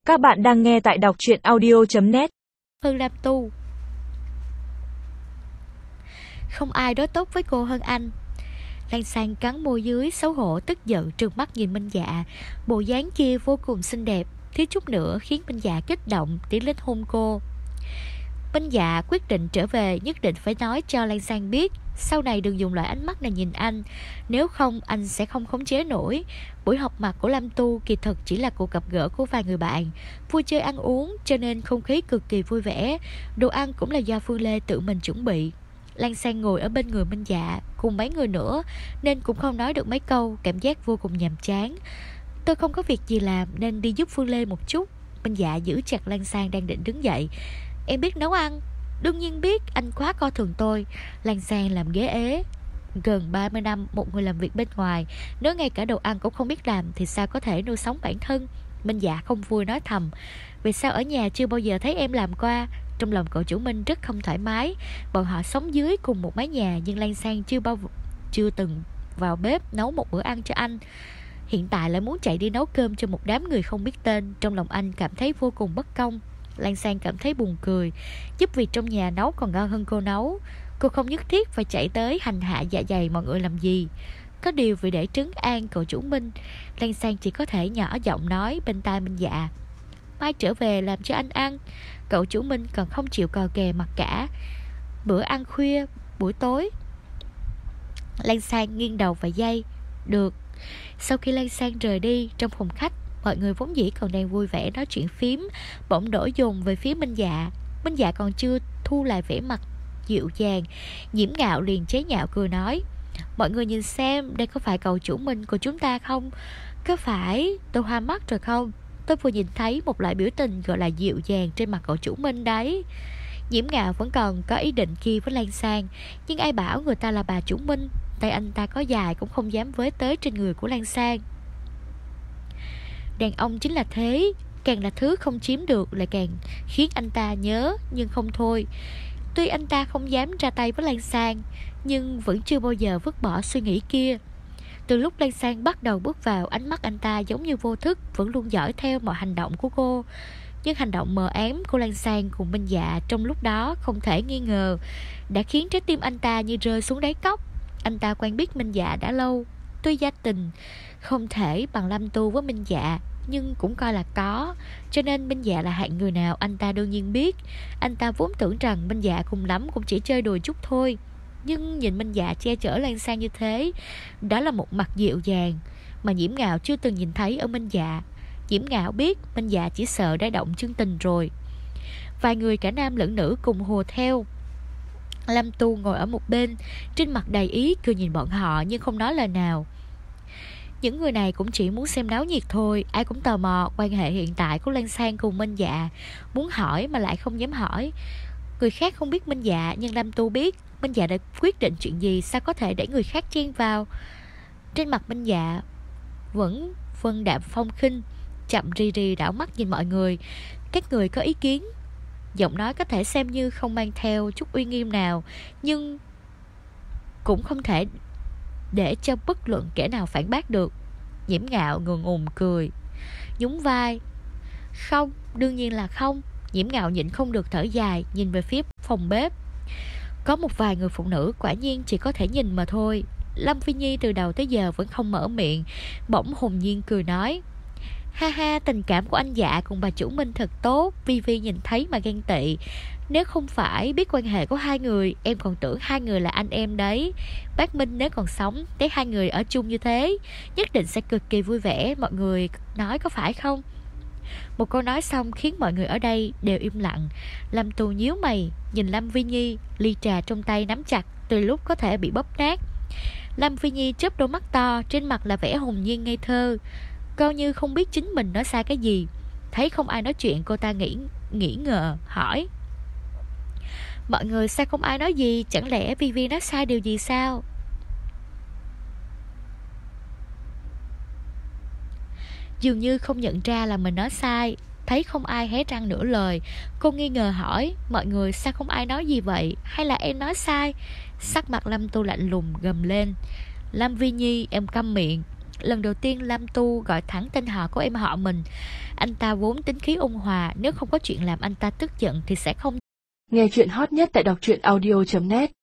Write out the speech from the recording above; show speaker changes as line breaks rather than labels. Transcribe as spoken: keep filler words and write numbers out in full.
Các bạn đang nghe tại đọc truyện audio chấm net.
Hơn Lam Tu. Không ai đối tốt với cô hơn anh. Lan Sang cắn môi dưới, xấu hổ tức giận trừng mắt nhìn Minh Dạ. Bộ dáng kia vô cùng xinh đẹp, thiếu chút nữa khiến Minh Dạ kích động tiến lên hôn cô. Minh Dạ quyết định trở về, nhất định phải nói cho Lan Sang biết sau này đừng dùng loại ánh mắt này nhìn anh, nếu không anh sẽ không khống chế nổi. Buổi họp mặt của Lam Tu kỳ thực chỉ là cuộc gặp gỡ của vài người bạn, vui chơi ăn uống, cho nên không khí cực kỳ vui vẻ. Đồ ăn cũng là do Phương Lê tự mình chuẩn bị. Lan Sang ngồi ở bên người Minh Dạ cùng mấy người nữa nên cũng không nói được mấy câu, cảm giác vô cùng nhàm chán. Tôi không có việc gì làm nên đi giúp Phương Lê một chút. Minh Dạ giữ chặt Lan Sang đang định đứng dậy. Em biết nấu ăn. Đương nhiên biết, anh quá coi thường tôi. Lan Sang làm ghế ế. Gần ba mươi năm một người làm việc bên ngoài, nếu ngay cả đồ ăn cũng không biết làm thì sao có thể nuôi sống bản thân. Minh Dạ không vui nói thầm, vì sao ở nhà chưa bao giờ thấy em làm qua. Trong lòng cậu chủ Minh rất không thoải mái. Bọn họ sống dưới cùng một mái nhà, nhưng Lan Sang chưa bao chưa từng vào bếp nấu một bữa ăn cho anh. Hiện tại lại muốn chạy đi nấu cơm cho một đám người không biết tên. Trong lòng anh cảm thấy vô cùng bất công. Lan Sang cảm thấy buồn cười, giúp việc trong nhà nấu còn ngon hơn cô nấu. Cô không nhất thiết phải chạy tới hành hạ dạ dày mọi người làm gì. Có điều vì để trấn an cậu chủ Minh, Lan Sang chỉ có thể nhỏ giọng nói bên tai Minh Dạ, mai trở về làm cho anh ăn. Cậu chủ Minh còn không chịu cò kè mặt cả. Bữa ăn khuya buổi tối. Lan Sang nghiêng đầu vài giây. Được. Sau khi Lan Sang rời đi, trong phòng khách mọi người vốn dĩ còn đang vui vẻ nói chuyện phím, bỗng đổ dồn về phía Minh Dạ. Minh Dạ còn chưa thu lại vẻ mặt dịu dàng, Nhiễm Ngạo liền chế nhạo cười nói, mọi người nhìn xem, đây có phải cậu chủ Minh của chúng ta không? Có phải tôi hoa mắt rồi không? Tôi vừa nhìn thấy một loại biểu tình gọi là dịu dàng trên mặt cậu chủ Minh đấy. Nhiễm Ngạo vẫn còn có ý định kia với Lan Sang, nhưng ai bảo người ta là bà chủ Minh. Tay anh ta có dài cũng không dám với tới trên người của Lan Sang. Đàn ông chính là thế, càng là thứ không chiếm được lại càng khiến anh ta nhớ. Nhưng không thôi, tuy anh ta không dám ra tay với Lan Sang, nhưng vẫn chưa bao giờ vứt bỏ suy nghĩ kia. Từ lúc Lan Sang bắt đầu bước vào, ánh mắt anh ta giống như vô thức vẫn luôn dõi theo mọi hành động của cô. Nhưng hành động mờ ám của Lan Sang cùng Minh Dạ trong lúc đó không thể nghi ngờ đã khiến trái tim anh ta như rơi xuống đáy cốc. Anh ta quen biết Minh Dạ đã lâu, tuy gia tình không thể bằng Lam Tu với Minh Dạ, nhưng cũng coi là có. Cho nên Minh Dạ là hạng người nào anh ta đương nhiên biết. Anh ta vốn tưởng rằng Minh Dạ cùng lắm cũng chỉ chơi đùa chút thôi. Nhưng nhìn Minh Dạ che chở Lan Sang như thế, đó là một mặt dịu dàng mà Nhiễm Ngạo chưa từng nhìn thấy ở Minh Dạ. Nhiễm Ngạo biết Minh Dạ chỉ sợ đã động chân tình rồi. Vài người cả nam lẫn nữ cùng hùa theo. Lam Tu ngồi ở một bên, trên mặt đầy ý cười nhìn bọn họ nhưng không nói lời nào. Những người này cũng chỉ muốn xem náo nhiệt thôi. Ai cũng tò mò quan hệ hiện tại của Lan Sang cùng Minh Dạ, muốn hỏi mà lại không dám hỏi. Người khác không biết Minh Dạ, nhưng Lam Tu biết. Minh Dạ đã quyết định chuyện gì, sao có thể để người khác chen vào. Trên mặt Minh Dạ vẫn vân đạm phong khinh, chậm rì rì đảo mắt nhìn mọi người. Các người có ý kiến. Giọng nói có thể xem như không mang theo chút uy nghiêm nào, nhưng cũng không thể để cho bất luận kẻ nào phản bác được. Nhiễm Ngạo ngượng ngùng cười, nhún vai. Không, đương nhiên là không. Nhiễm Ngạo nhịn không được thở dài, nhìn về phía phòng bếp. Có một vài người phụ nữ quả nhiên chỉ có thể nhìn mà thôi. Lâm Phi Nhi từ đầu tới giờ vẫn không mở miệng, bỗng hồn nhiên cười nói, ha ha, tình cảm của anh Dạ cùng bà chủ Minh thật tốt, Vi Vi nhìn thấy mà ghen tị. Nếu không phải biết quan hệ của hai người, em còn tưởng hai người là anh em đấy. Bác Minh nếu còn sống, thấy hai người ở chung như thế, nhất định sẽ cực kỳ vui vẻ. Mọi người nói có phải không? Một câu nói xong khiến mọi người ở đây đều im lặng. Lâm Tu nhíu mày nhìn Lâm Vi Nhi, ly trà trong tay nắm chặt, từ lúc có thể bị bóp nát. Lâm Vi Nhi chớp đôi mắt to, trên mặt là vẻ hồn nhiên ngây thơ, coi như không biết chính mình nói sai cái gì. Thấy không ai nói chuyện, cô ta nghĩ nghĩ ngờ hỏi, mọi người sao không ai nói gì? Chẳng lẽ Vi Vi nói sai điều gì sao? Dường như không nhận ra là mình nói sai. Thấy không ai hé răng nửa lời, cô nghi ngờ hỏi, mọi người sao không ai nói gì vậy? Hay là em nói sai? Sắc mặt Lâm Tu lạnh lùng gầm lên, Lâm Vi Nhi, em câm miệng. Lần đầu tiên Lam Tu gọi thẳng tên họ của em họ mình. Anh ta vốn tính khí ôn hòa, nếu không có chuyện làm anh ta tức giận thì sẽ không.
Nghe chuyện hot nhất tại đọc truyện audio chấm net.